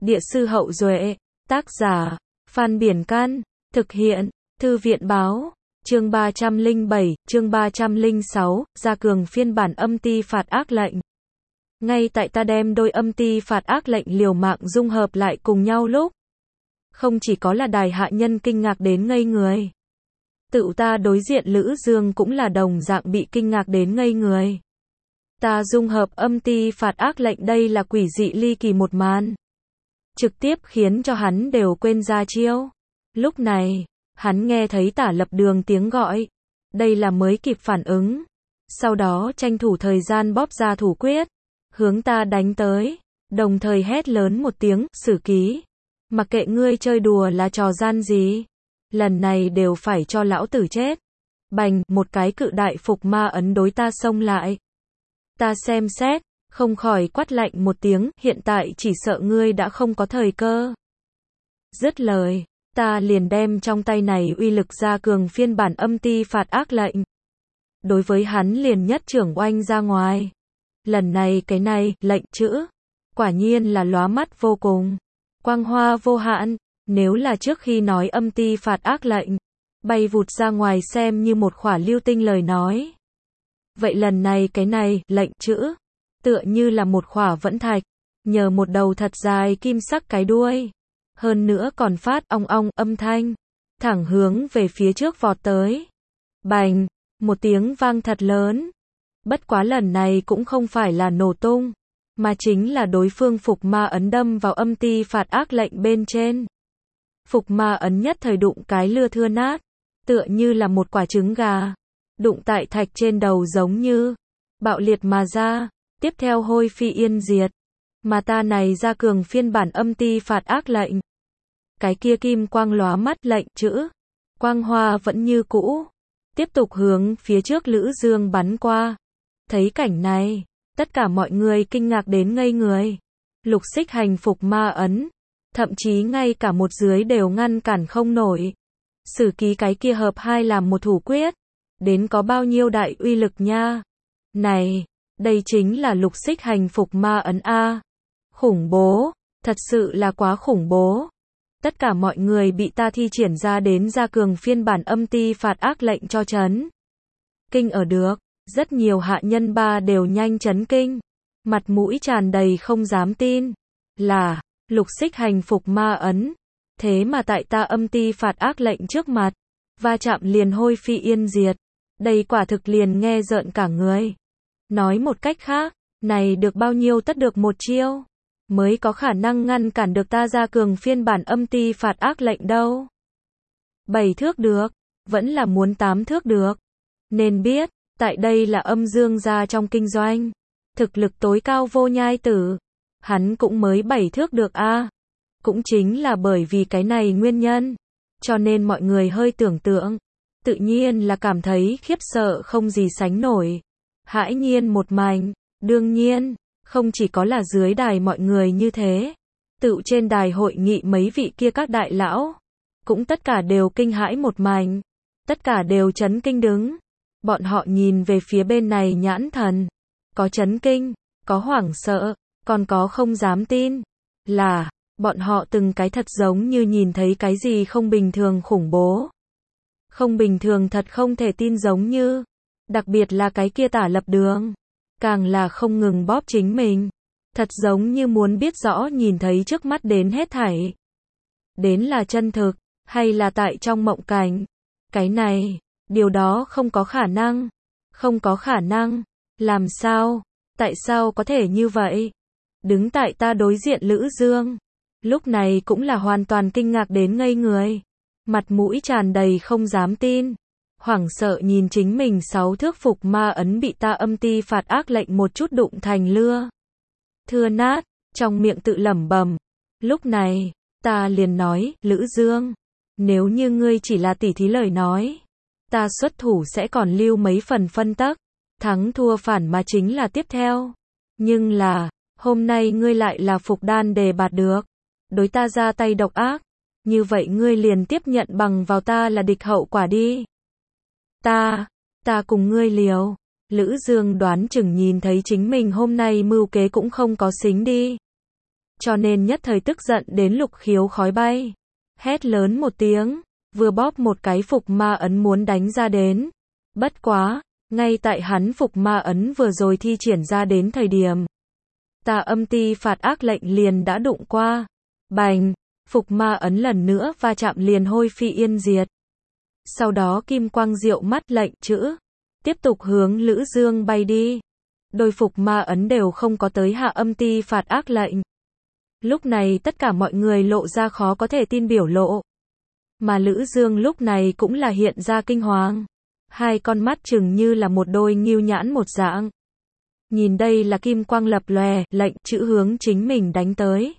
Địa sư Hậu Duệ, tác giả, Phan Biển Can, thực hiện, Thư viện Báo, chương 307, chương 306, gia cường phiên bản âm ti phạt ác lệnh. Ngay tại ta đem đôi âm ti phạt ác lệnh liều mạng dung hợp lại cùng nhau lúc, không chỉ có là đài hạ nhân kinh ngạc đến ngây người. Tự ta đối diện Lữ Dương cũng là đồng dạng bị kinh ngạc đến ngây người. Ta dung hợp âm ti phạt ác lệnh, đây là quỷ dị ly kỳ một màn. Trực tiếp khiến cho hắn đều quên ra chiêu. Lúc này, hắn nghe thấy Tả Lập Đường tiếng gọi. Đây là mới kịp phản ứng. Sau đó tranh thủ thời gian bóp ra thủ quyết, hướng ta đánh tới, đồng thời hét lớn một tiếng, Sử Ký. Mặc kệ ngươi chơi đùa là trò gian gì, lần này đều phải cho lão tử chết. Bành, một cái cự đại phục ma ấn đối ta xông lại. Ta xem xét, không khỏi quát lạnh một tiếng, hiện tại chỉ sợ ngươi đã không có thời cơ. Dứt lời, ta liền đem trong tay này uy lực gia cường phiên bản âm ti phạt ác lệnh. Đối với hắn liền nhất trưởng oanh ra ngoài. Lần này cái này, lệnh chữ, quả nhiên là lóa mắt vô cùng. Quang hoa vô hạn, nếu là trước khi nói âm ti phạt ác lệnh, bay vụt ra ngoài xem như một khỏa lưu tinh lời nói. Vậy lần này cái này, lệnh chữ, tựa như là một khỏa vẫn thạch, nhờ một đầu thật dài kim sắc cái đuôi. Hơn nữa còn phát ong ong âm thanh, thẳng hướng về phía trước vọt tới. Bành, một tiếng vang thật lớn. Bất quá lần này cũng không phải là nổ tung, mà chính là đối phương phục ma ấn đâm vào âm ti phạt ác lệnh bên trên. Phục ma ấn nhất thời đụng cái lưa thưa nát, tựa như là một quả trứng gà, đụng tại thạch trên đầu giống như bạo liệt mà ra, tiếp theo hôi phi yên diệt. Mà ta này gia cường phiên bản âm ti phạt ác lệnh, cái kia kim quang lóa mắt lệnh chữ, quang hoa vẫn như cũ, tiếp tục hướng phía trước Lữ Dương bắn qua. Thấy cảnh này, tất cả mọi người kinh ngạc đến ngây người. Lục xích hành phục ma ấn, thậm chí ngay cả một dưới đều ngăn cản không nổi. Sử Ký cái kia hợp hai làm một thủ quyết, đến có bao nhiêu đại uy lực nha. Này, đây chính là lục xích hành phục ma ấn A. Khủng bố, thật sự là quá khủng bố. Tất cả mọi người bị ta thi triển ra đến gia cường phiên bản âm ti phạt ác lệnh cho chấn kinh ở được. Rất nhiều hạ nhân ba đều nhanh chấn kinh, mặt mũi tràn đầy không dám tin. Là, lục xích hành phục ma ấn. Thế mà tại ta âm ti phạt ác lệnh trước mặt, va chạm liền hôi phi yên diệt. Đây quả thực liền nghe rợn cả người. Nói một cách khác, này được bao nhiêu tất được một chiêu, mới có khả năng ngăn cản được ta gia cường phiên bản âm ti phạt ác lệnh đâu. 7 thước được, vẫn là muốn 8 thước được. Nên biết, tại đây là âm dương gia trong kinh doanh, thực lực tối cao Vô Nhai Tử, hắn cũng mới 7 thước được a. Cũng chính là bởi vì cái này nguyên nhân, cho nên mọi người hơi tưởng tượng, tự nhiên là cảm thấy khiếp sợ không gì sánh nổi, hãi nhiên một mảnh. Đương nhiên, không chỉ có là dưới đài mọi người như thế, tự trên đài hội nghị mấy vị kia các đại lão, cũng tất cả đều kinh hãi một mảnh, tất cả đều chấn kinh đứng. Bọn họ nhìn về phía bên này nhãn thần, có chấn kinh, có hoảng sợ, còn có không dám tin. Là, bọn họ từng cái thật giống như nhìn thấy cái gì không bình thường khủng bố. Không bình thường thật không thể tin giống như, đặc biệt là cái kia Tả Lập Đường, càng là không ngừng bóp chính mình. Thật giống như muốn biết rõ nhìn thấy trước mắt đến hết thảy. Đến là chân thực, hay là tại trong mộng cảnh. Cái này, điều đó không có khả năng. Không có khả năng. Làm sao? Tại sao có thể như vậy? Đứng tại ta đối diện Lữ Dương, lúc này cũng là hoàn toàn kinh ngạc đến ngây người. Mặt mũi tràn đầy không dám tin. Hoảng sợ nhìn chính mình 6 thước phục ma ấn bị ta âm ti phạt ác lệnh một chút đụng thành lưa thưa nát, trong miệng tự lẩm bẩm. Lúc này, ta liền nói, Lữ Dương, nếu như ngươi chỉ là tỉ thí lời nói, ta xuất thủ sẽ còn lưu mấy phần phân tắc, thắng thua phản mà chính là tiếp theo. Nhưng là, hôm nay ngươi lại là phục đan đề bạt được, đối ta ra tay độc ác, như vậy ngươi liền tiếp nhận bằng vào ta là địch hậu quả đi. Ta cùng ngươi liều. Lữ Dương đoán chừng nhìn thấy chính mình hôm nay mưu kế cũng không có xính đi. cho nên nhất thời tức giận đến lục khiếu khói bay. Hét lớn một tiếng, vừa bóp một cái phục ma ấn muốn đánh ra đến. Bất quá, ngay tại hắn phục ma ấn vừa rồi thi triển ra đến thời điểm, Tà Âm Ti Phạt Ác Lệnh liền đã đụng qua. Bành, phục ma ấn lần nữa va chạm liền hôi phi yên diệt. Sau đó kim quang diệu mắt lệnh chữ, tiếp tục hướng Lữ Dương bay đi. Đôi phục ma ấn đều không có tới Hạ Âm Ti Phạt Ác Lệnh. Lúc này tất cả mọi người lộ ra khó có thể tin biểu lộ. Mà Lữ Dương lúc này cũng là hiện ra kinh hoàng. Hai con mắt chừng như là một đôi ngưu nhãn một dạng. Nhìn đây là kim quang lập lòe, lệnh chữ hướng chính mình đánh tới.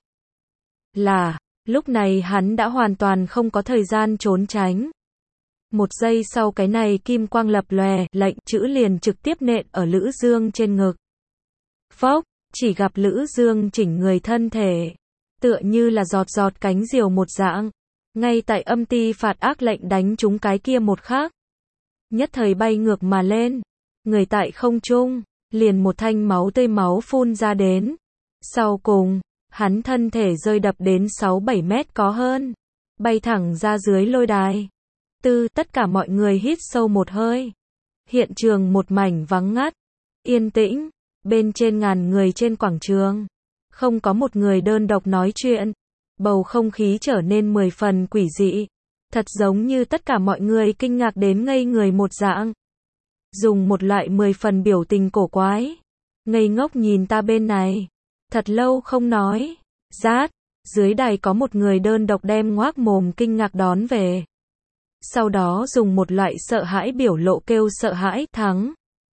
Lúc này hắn đã hoàn toàn không có thời gian trốn tránh. Một giây sau cái này kim quang lập lòe, lệnh chữ liền trực tiếp nện ở Lữ Dương trên ngực. Phốc, chỉ gặp Lữ Dương chỉnh người thân thể, tựa như là giọt giọt cánh diều một dạng. Ngay tại Âm Ti Phạt Ác Lệnh đánh trúng cái kia một khắc, nhất thời bay ngược mà lên, người tại không trung, liền một thanh máu tươi máu phun ra đến. Sau cùng, hắn thân thể rơi đập đến 6-7 mét có hơn, bay thẳng ra dưới lôi đài. Tất cả mọi người hít sâu một hơi. Hiện trường một mảnh vắng ngắt, yên tĩnh, bên trên ngàn người trên quảng trường, không có một người đơn độc nói chuyện. Bầu không khí trở nên 10 phần quỷ dị, thật giống như tất cả mọi người kinh ngạc đến ngây người một dạng. Dùng một loại 10 phần biểu tình cổ quái, ngây ngốc nhìn ta bên này, thật lâu không nói. Rát, dưới đài có một người đơn độc đem ngoác mồm kinh ngạc đón về. Sau đó dùng một loại sợ hãi biểu lộ kêu sợ hãi, thắng.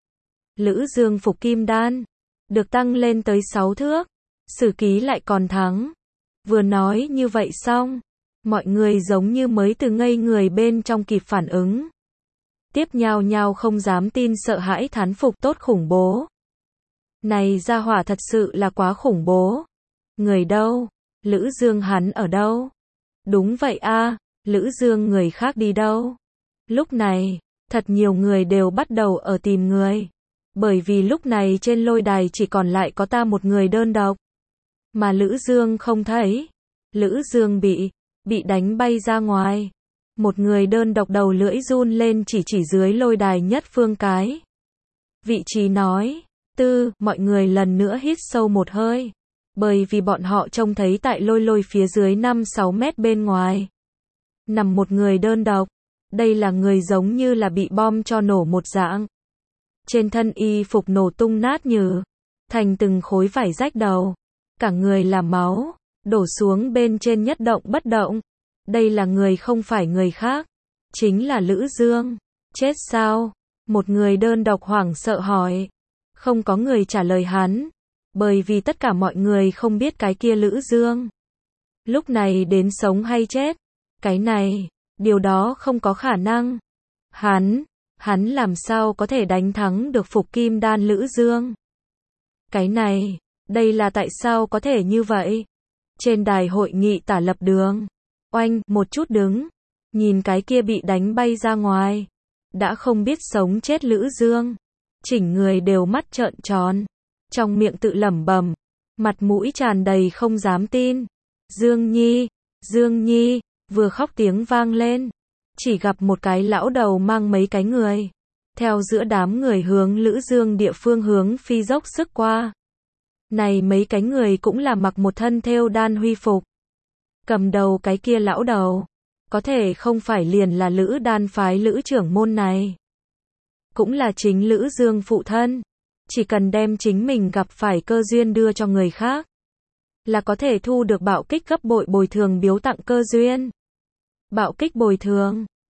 Lữ Dương phục kim đan, được tăng lên tới 6 thước, sử ký lại còn thắng. Vừa nói như vậy xong, mọi người giống như mới từ ngây người bên trong kịp phản ứng. Tiếp nhao nhao không dám tin sợ hãi thán phục tốt khủng bố. Này gia hỏa thật sự là quá khủng bố. Người đâu? Lữ Dương hắn ở đâu? Đúng vậy a, Lữ Dương người khác đi đâu? Lúc này, thật nhiều người đều bắt đầu ở tìm người. Bởi vì lúc này trên lôi đài chỉ còn lại có ta một người đơn độc. Mà Lữ Dương không thấy. Lữ Dương bị đánh bay ra ngoài. Một người đơn độc đầu lưỡi run lên chỉ dưới lôi đài nhất phương cái vị trí nói. Mọi người lần nữa hít sâu một hơi. Bởi vì bọn họ trông thấy tại lôi phía dưới 5-6 mét bên ngoài, nằm một người đơn độc. Đây là người giống như là bị bom cho nổ một dạng. Trên thân y phục nổ tung nát nhừ, thành từng khối vải rách đầu. Cả người là máu, đổ xuống bên trên nhất động bất động. Đây là người không phải người khác, chính là Lữ Dương. Chết sao? Một người đơn độc hoảng sợ hỏi. Không có người trả lời hắn, bởi vì tất cả mọi người không biết cái kia Lữ Dương lúc này đến sống hay chết. Cái này, điều đó không có khả năng. Hắn làm sao có thể đánh thắng được phục kim đan Lữ Dương? Cái này, đây là tại sao có thể như vậy? Trên đài hội nghị tả lập đường, oanh, một chút đứng, nhìn cái kia bị đánh bay ra ngoài, đã không biết sống chết Lữ Dương, chỉnh người đều mắt trợn tròn, trong miệng tự lẩm bẩm, mặt mũi tràn đầy không dám tin. Dương Nhi, vừa khóc tiếng vang lên, chỉ gặp một cái lão đầu mang mấy cái người, theo giữa đám người hướng Lữ Dương địa phương hướng phi dốc sức qua. Này mấy cái người cũng là mặc một thân thêu đan huy phục. Cầm đầu cái kia lão đầu, có thể không phải liền là Lữ đan phái Lữ trưởng môn này. Cũng là chính Lữ Dương phụ thân. Chỉ cần đem chính mình gặp phải cơ duyên đưa cho người khác, là có thể thu được bạo kích gấp bội bồi thường biếu tặng cơ duyên. Bạo kích bồi thường,